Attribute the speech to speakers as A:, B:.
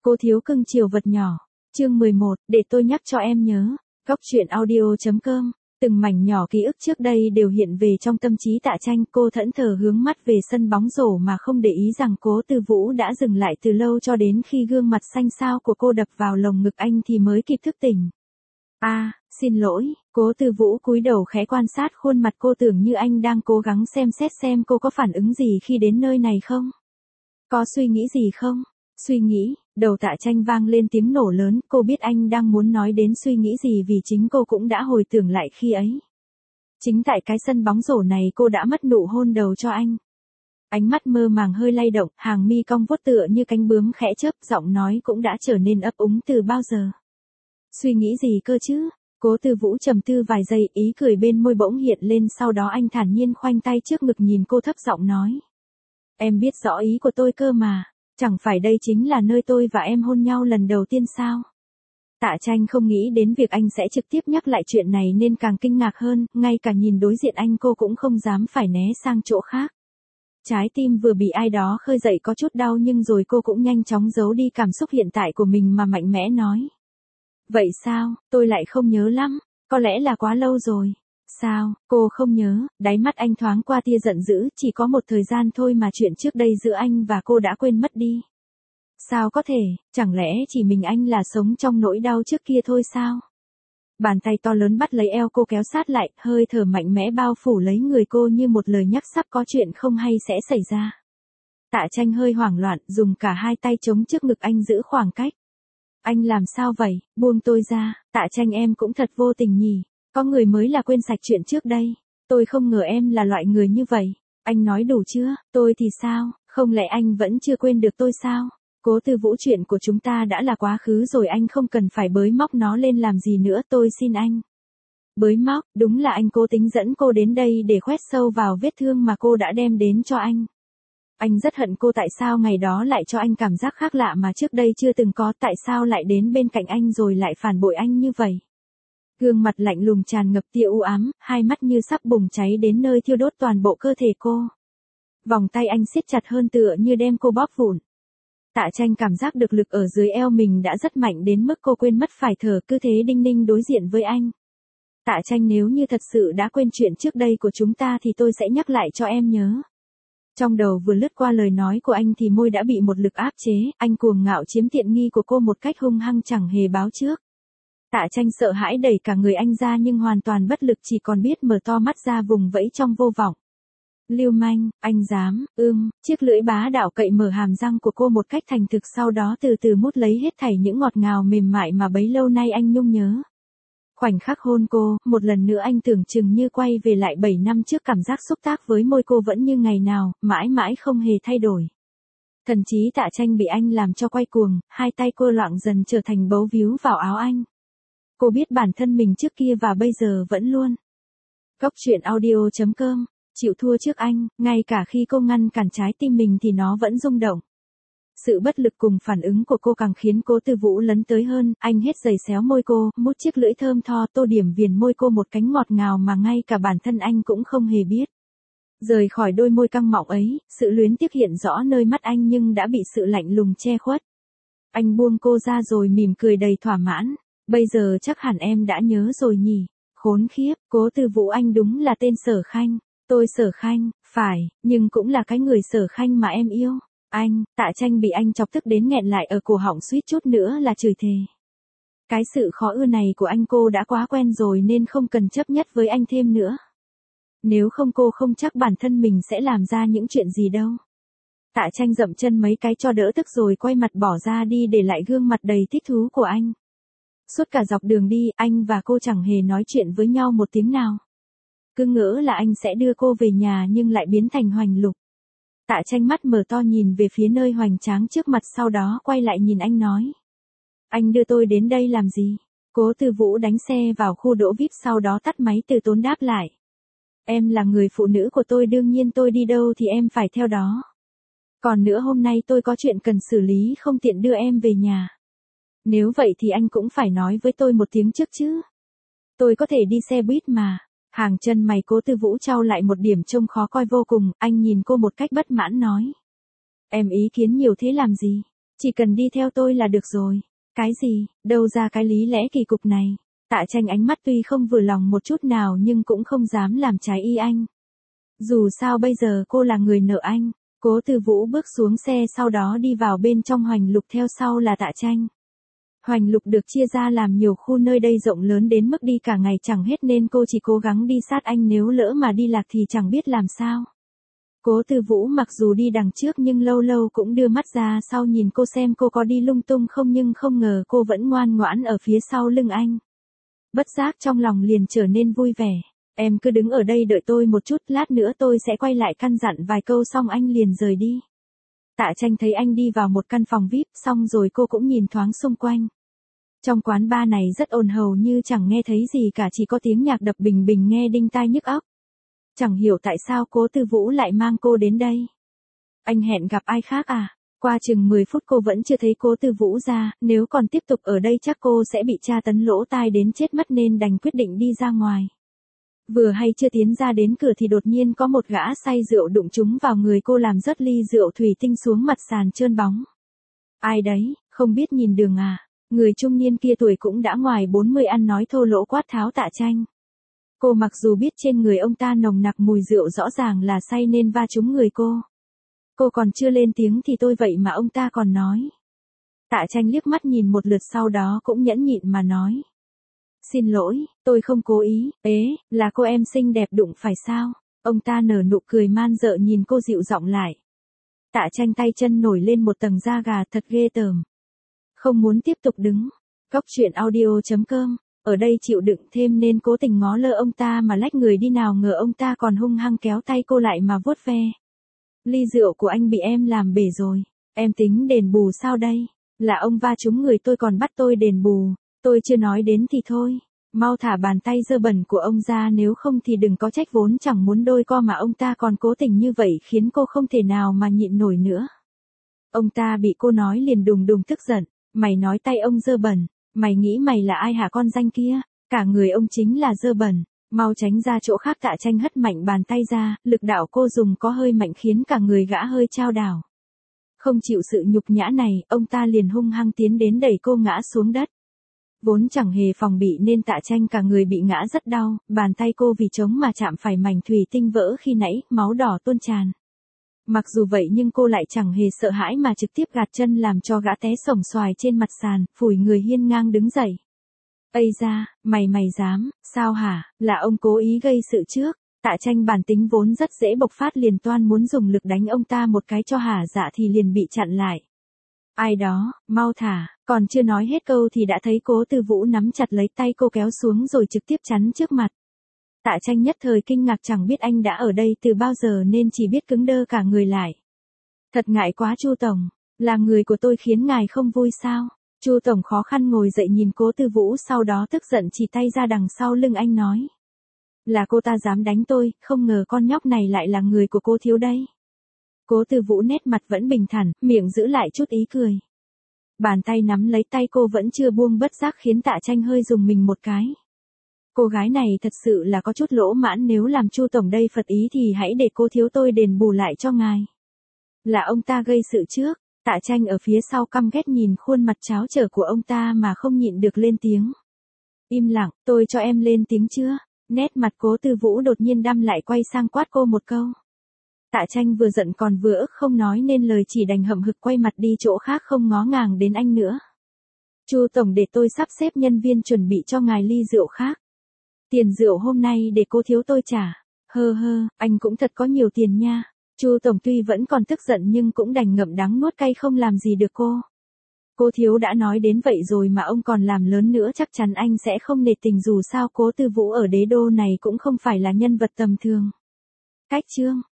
A: Cô thiếu cưng chiều vật nhỏ. Chương 11, để tôi nhắc cho em nhớ. Góc truyện audio.com. Từng mảnh nhỏ ký ức trước đây đều hiện về trong tâm trí Tạ Tranh. Cô thẫn thờ hướng mắt về sân bóng rổ mà không để ý rằng Cố Tư Vũ đã dừng lại từ lâu, cho đến khi gương mặt xanh xao của cô đập vào lồng ngực anh thì mới kịp thức tỉnh. Xin lỗi. Cố Tư Vũ cúi đầu khẽ quan sát khuôn mặt cô, tưởng như anh đang cố gắng xem xét xem cô có phản ứng gì khi đến nơi này không. Có suy nghĩ gì không? Suy nghĩ. Đầu Tạ Tranh vang lên tiếng nổ lớn, cô biết anh đang muốn nói đến suy nghĩ gì vì chính cô cũng đã hồi tưởng lại khi ấy. Chính tại cái sân bóng rổ này cô đã mất nụ hôn đầu cho anh. Ánh mắt mơ màng hơi lay động, hàng mi cong vuốt tựa như cánh bướm khẽ chớp, giọng nói cũng đã trở nên ấp úng từ bao giờ. Suy nghĩ gì cơ chứ? Cố Tư Vũ trầm tư vài giây, ý cười bên môi bỗng hiện lên, sau đó anh thản nhiên khoanh tay trước ngực nhìn cô thấp giọng nói. Em biết rõ ý của tôi cơ mà. Chẳng phải đây chính là nơi tôi và em hôn nhau lần đầu tiên sao? Tạ Tranh không nghĩ đến việc anh sẽ trực tiếp nhắc lại chuyện này nên càng kinh ngạc hơn, ngay cả nhìn đối diện anh cô cũng không dám phải né sang chỗ khác. Trái tim vừa bị ai đó khơi dậy có chút đau, nhưng rồi cô cũng nhanh chóng giấu đi cảm xúc hiện tại của mình mà mạnh mẽ nói. Vậy sao, tôi lại không nhớ lắm, có lẽ là quá lâu rồi. Sao, cô không nhớ? Đáy mắt anh thoáng qua tia giận dữ, chỉ có một thời gian thôi mà chuyện trước đây giữa anh và cô đã quên mất đi. Sao có thể, chẳng lẽ chỉ mình anh là sống trong nỗi đau trước kia thôi sao? Bàn tay to lớn bắt lấy eo cô kéo sát lại, hơi thở mạnh mẽ bao phủ lấy người cô như một lời nhắc sắp có chuyện không hay sẽ xảy ra. Tạ Tranh hơi hoảng loạn, dùng cả hai tay chống trước ngực anh giữ khoảng cách. Anh làm sao vậy, buông tôi ra. Tạ Tranh, em cũng thật vô tình nhỉ. Có người mới là quên sạch chuyện trước đây. Tôi không ngờ em là loại người như vậy. Anh nói đủ chưa? Tôi thì sao? Không lẽ anh vẫn chưa quên được tôi sao? Cố Tư Vũ, chuyện của chúng ta đã là quá khứ rồi, anh không cần phải bới móc nó lên làm gì nữa, tôi xin anh. Bới móc? Đúng là anh cố tính dẫn cô đến đây để khoét sâu vào vết thương mà cô đã đem đến cho anh. Anh rất hận cô, tại sao ngày đó lại cho anh cảm giác khác lạ mà trước đây chưa từng có, tại sao lại đến bên cạnh anh rồi lại phản bội anh như vậy. Gương mặt lạnh lùng tràn ngập tia u ám, hai mắt như sắp bùng cháy đến nơi, thiêu đốt toàn bộ cơ thể cô. Vòng tay anh siết chặt hơn tựa như đem cô bóp vụn. Tạ Tranh cảm giác được lực ở dưới eo mình đã rất mạnh đến mức cô quên mất phải thở, cứ thế đinh ninh đối diện với anh. Tạ Tranh, nếu như thật sự đã quên chuyện trước đây của chúng ta thì tôi sẽ nhắc lại cho em nhớ. Trong đầu vừa lướt qua lời nói của anh thì môi đã bị một lực áp chế, anh cuồng ngạo chiếm tiện nghi của cô một cách hung hăng chẳng hề báo trước. Tạ Tranh sợ hãi đẩy cả người anh ra nhưng hoàn toàn bất lực, chỉ còn biết mở to mắt ra vùng vẫy trong vô vọng. Lưu manh, anh dám, chiếc lưỡi bá đạo cậy mở hàm răng của cô một cách thành thực, sau đó từ từ mút lấy hết thảy những ngọt ngào mềm mại mà bấy lâu nay anh nhung nhớ. Khoảnh khắc hôn cô, một lần nữa anh tưởng chừng như quay về lại 7 năm trước, cảm giác xúc tác với môi cô vẫn như ngày nào, mãi mãi không hề thay đổi. Thần trí Tạ Tranh bị anh làm cho quay cuồng, hai tay cô loạng dần trở thành bấu víu vào áo anh. Cô biết bản thân mình trước kia và bây giờ vẫn luôn. Góc truyện audio.com. Chịu thua trước anh, ngay cả khi cô ngăn cản trái tim mình thì nó vẫn rung động. Sự bất lực cùng phản ứng của cô càng khiến Cố Tư Vũ lấn tới hơn, anh hết giày xéo môi cô, mút chiếc lưỡi thơm tho tô điểm viền môi cô một cánh ngọt ngào mà ngay cả bản thân anh cũng không hề biết. Rời khỏi đôi môi căng mọng ấy, sự luyến tiếc hiện rõ nơi mắt anh nhưng đã bị sự lạnh lùng che khuất. Anh buông cô ra rồi mỉm cười đầy thỏa mãn. Bây giờ chắc hẳn em đã nhớ rồi nhỉ? Khốn khiếp, Cố Tư Vũ, anh đúng là tên Sở Khanh. Tôi Sở Khanh, phải, nhưng cũng là cái người Sở Khanh mà em yêu. Anh, Tạ Tranh bị anh chọc tức đến nghẹn lại ở cổ họng, suýt chút nữa là chửi thề. Cái sự khó ưa này của anh cô đã quá quen rồi nên không cần chấp nhất với anh thêm nữa. Nếu không cô không chắc bản thân mình sẽ làm ra những chuyện gì đâu. Tạ Tranh dậm chân mấy cái cho đỡ tức rồi quay mặt bỏ ra đi, để lại gương mặt đầy thích thú của anh. Suốt cả dọc đường đi, anh và cô chẳng hề nói chuyện với nhau một tiếng nào. Cứ ngỡ là anh sẽ đưa cô về nhà nhưng lại biến thành Hoành Lục. Tạ Tranh mắt mở to nhìn về phía nơi hoành tráng trước mặt, sau đó quay lại nhìn anh nói. Anh đưa tôi đến đây làm gì? Cố Tư Vũ đánh xe vào khu đỗ VIP sau đó tắt máy từ tốn đáp lại. Em là người phụ nữ của tôi, đương nhiên tôi đi đâu thì em phải theo đó. Còn nữa, hôm nay tôi có chuyện cần xử lý, không tiện đưa em về nhà. Nếu vậy thì anh cũng phải nói với tôi một tiếng trước chứ. Tôi có thể đi xe buýt mà. Hàng chân mày Cố Tư Vũ chau lại một điểm trông khó coi vô cùng, anh nhìn cô một cách bất mãn nói. Em ý kiến nhiều thế làm gì? Chỉ cần đi theo tôi là được rồi. Cái gì, đâu ra cái lý lẽ kỳ cục này. Tạ Tranh ánh mắt tuy không vừa lòng một chút nào nhưng cũng không dám làm trái ý anh. Dù sao bây giờ cô là người nợ anh. Cố Tư Vũ bước xuống xe sau đó đi vào bên trong Hoành Lục, theo sau là Tạ Tranh. Hoành Lục được chia ra làm nhiều khu, nơi đây rộng lớn đến mức đi cả ngày chẳng hết nên cô chỉ cố gắng đi sát anh, nếu lỡ mà đi lạc thì chẳng biết làm sao. Cố Tư Vũ mặc dù đi đằng trước nhưng lâu lâu cũng đưa mắt ra sau nhìn cô xem cô có đi lung tung không, nhưng không ngờ cô vẫn ngoan ngoãn ở phía sau lưng anh. Bất giác trong lòng liền trở nên vui vẻ. Em cứ đứng ở đây đợi tôi một chút, lát nữa tôi sẽ quay lại căn dặn vài câu xong anh liền rời đi. Tạ Tranh thấy anh đi vào một căn phòng VIP xong rồi cô cũng nhìn thoáng xung quanh. Trong quán bar này rất ồn, hầu như chẳng nghe thấy gì cả, chỉ có tiếng nhạc đập bình bình nghe đinh tai nhức óc. Chẳng hiểu tại sao Cố Tư Vũ lại mang cô đến đây. Anh hẹn gặp ai khác à? Qua chừng 10 phút cô vẫn chưa thấy Cố Tư Vũ ra, nếu còn tiếp tục ở đây chắc cô sẽ bị tra tấn lỗ tai đến chết mất nên đành quyết định đi ra ngoài. Vừa hay chưa tiến ra đến cửa thì đột nhiên có một gã say rượu đụng trúng vào người cô làm rớt ly rượu thủy tinh xuống mặt sàn trơn bóng. Ai đấy, không biết nhìn đường à? Người trung niên kia tuổi cũng đã ngoài 40 ăn nói thô lỗ quát tháo Tạ Tranh. Cô mặc dù biết trên người ông ta nồng nặc mùi rượu rõ ràng là say nên va trúng người cô. Cô còn chưa lên tiếng thì tôi vậy mà ông ta còn nói. Tạ Tranh liếc mắt nhìn một lượt sau đó cũng nhẫn nhịn mà nói. Xin lỗi, tôi không cố ý, là cô em xinh đẹp đụng phải sao? Ông ta nở nụ cười man dợ nhìn cô dịu giọng lại. Tạ Tranh tay chân nổi lên một tầng da gà, thật ghê tởm. Không muốn tiếp tục đứng. Cóc truyện audio.com, ở đây chịu đựng thêm nên cố tình ngó lơ ông ta mà lách người đi, nào ngờ ông ta còn hung hăng kéo tay cô lại mà vuốt ve. Ly rượu của anh bị em làm bể rồi, em tính đền bù sao đây? Là ông va trúng người tôi còn bắt tôi đền bù, tôi chưa nói đến thì thôi. Mau thả bàn tay dơ bẩn của ông ra, nếu không thì đừng có trách vốn chẳng muốn đôi co mà ông ta còn cố tình như vậy khiến cô không thể nào mà nhịn nổi nữa. Ông ta bị cô nói liền đùng đùng tức giận. Mày nói tay ông dơ bẩn, mày nghĩ mày là ai hả con danh kia? Cả người ông chính là dơ bẩn, mau tránh ra chỗ khác. Tạ Tranh hất mạnh bàn tay ra, lực đạo cô dùng có hơi mạnh khiến cả người gã hơi chao đảo. Không chịu sự nhục nhã này, ông ta liền hung hăng tiến đến đẩy cô ngã xuống đất. Vốn chẳng hề phòng bị nên Tạ Tranh cả người bị ngã rất đau, bàn tay cô vì chống mà chạm phải mảnh thủy tinh vỡ khi nãy, máu đỏ tuôn tràn. Mặc dù vậy nhưng cô lại chẳng hề sợ hãi mà trực tiếp gạt chân làm cho gã té xổng xoài trên mặt sàn, phủi người hiên ngang đứng dậy. Ây da, mày dám, sao hả, là ông cố ý gây sự trước. Tạ Tranh bản tính vốn rất dễ bộc phát liền toan muốn dùng lực đánh ông ta một cái cho hả dạ thì liền bị chặn lại. Ai đó, mau thả, còn chưa nói hết câu thì đã thấy Cố Tư Vũ nắm chặt lấy tay cô kéo xuống rồi trực tiếp chắn trước mặt. Tạ Tranh nhất thời kinh ngạc, chẳng biết anh đã ở đây từ bao giờ nên chỉ biết cứng đơ cả người lại. Thật ngại quá Chu tổng, là người của tôi khiến ngài không vui sao? Chu tổng khó khăn ngồi dậy nhìn Cố Tư Vũ sau đó tức giận chỉ tay ra đằng sau lưng anh nói. Là cô ta dám đánh tôi, không ngờ con nhóc này lại là người của cô thiếu đây. Cố Tư Vũ nét mặt vẫn bình thản, miệng giữ lại chút ý cười. Bàn tay nắm lấy tay cô vẫn chưa buông, bất giác khiến Tạ Tranh hơi rùng mình một cái. Cô gái này thật sự là có chút lỗ mãn, nếu làm Chu tổng đây phật ý thì hãy để cô thiếu tôi đền bù lại cho ngài. Là ông ta gây sự trước. Tạ Tranh ở phía sau căm ghét nhìn khuôn mặt cháo trở của ông ta mà không nhịn được lên tiếng. Im lặng, tôi cho em lên tiếng chưa? Nét mặt Cố Tư Vũ đột nhiên đăm lại, quay sang quát cô một câu. Tạ Tranh vừa giận còn vừa ức không nói nên lời, chỉ đành hậm hực quay mặt đi chỗ khác không ngó ngàng đến anh nữa. Chu tổng, để tôi sắp xếp nhân viên chuẩn bị cho ngài ly rượu khác. Tiền rượu hôm nay để cô thiếu tôi trả. Anh cũng thật có nhiều tiền nha. Chu tổng tuy vẫn còn tức giận nhưng cũng đành ngậm đắng nuốt cay không làm gì được cô. Cô thiếu đã nói đến vậy rồi mà ông còn làm lớn nữa, chắc chắn anh sẽ không nể tình, dù sao Cố Tư Vũ ở đế đô này cũng không phải là nhân vật tầm thường. Cách chương